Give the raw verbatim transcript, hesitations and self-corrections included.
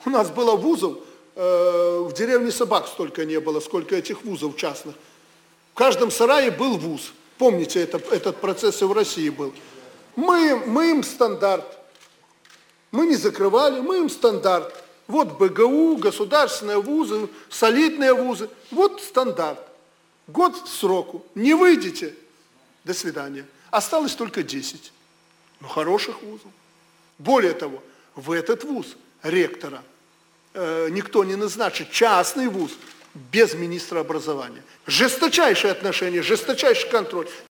У нас было вузов, э, в деревне собак столько не было, сколько этих вузов частных. В каждом сарае был вуз. Помните, это, этот процесс и в России был. Мы, мы им стандарт. Мы не закрывали, мы им стандарт. Вот БГУ, государственные вузы, солидные вузы. Вот стандарт. Год сроку. Не выйдете. До свидания. Осталось только десять. Ну, хороших вузов. Более того, в этот вуз ректора э, никто не назначит. Частный вуз без министра образования. Жесточайшее отношение, жесточайший контроль.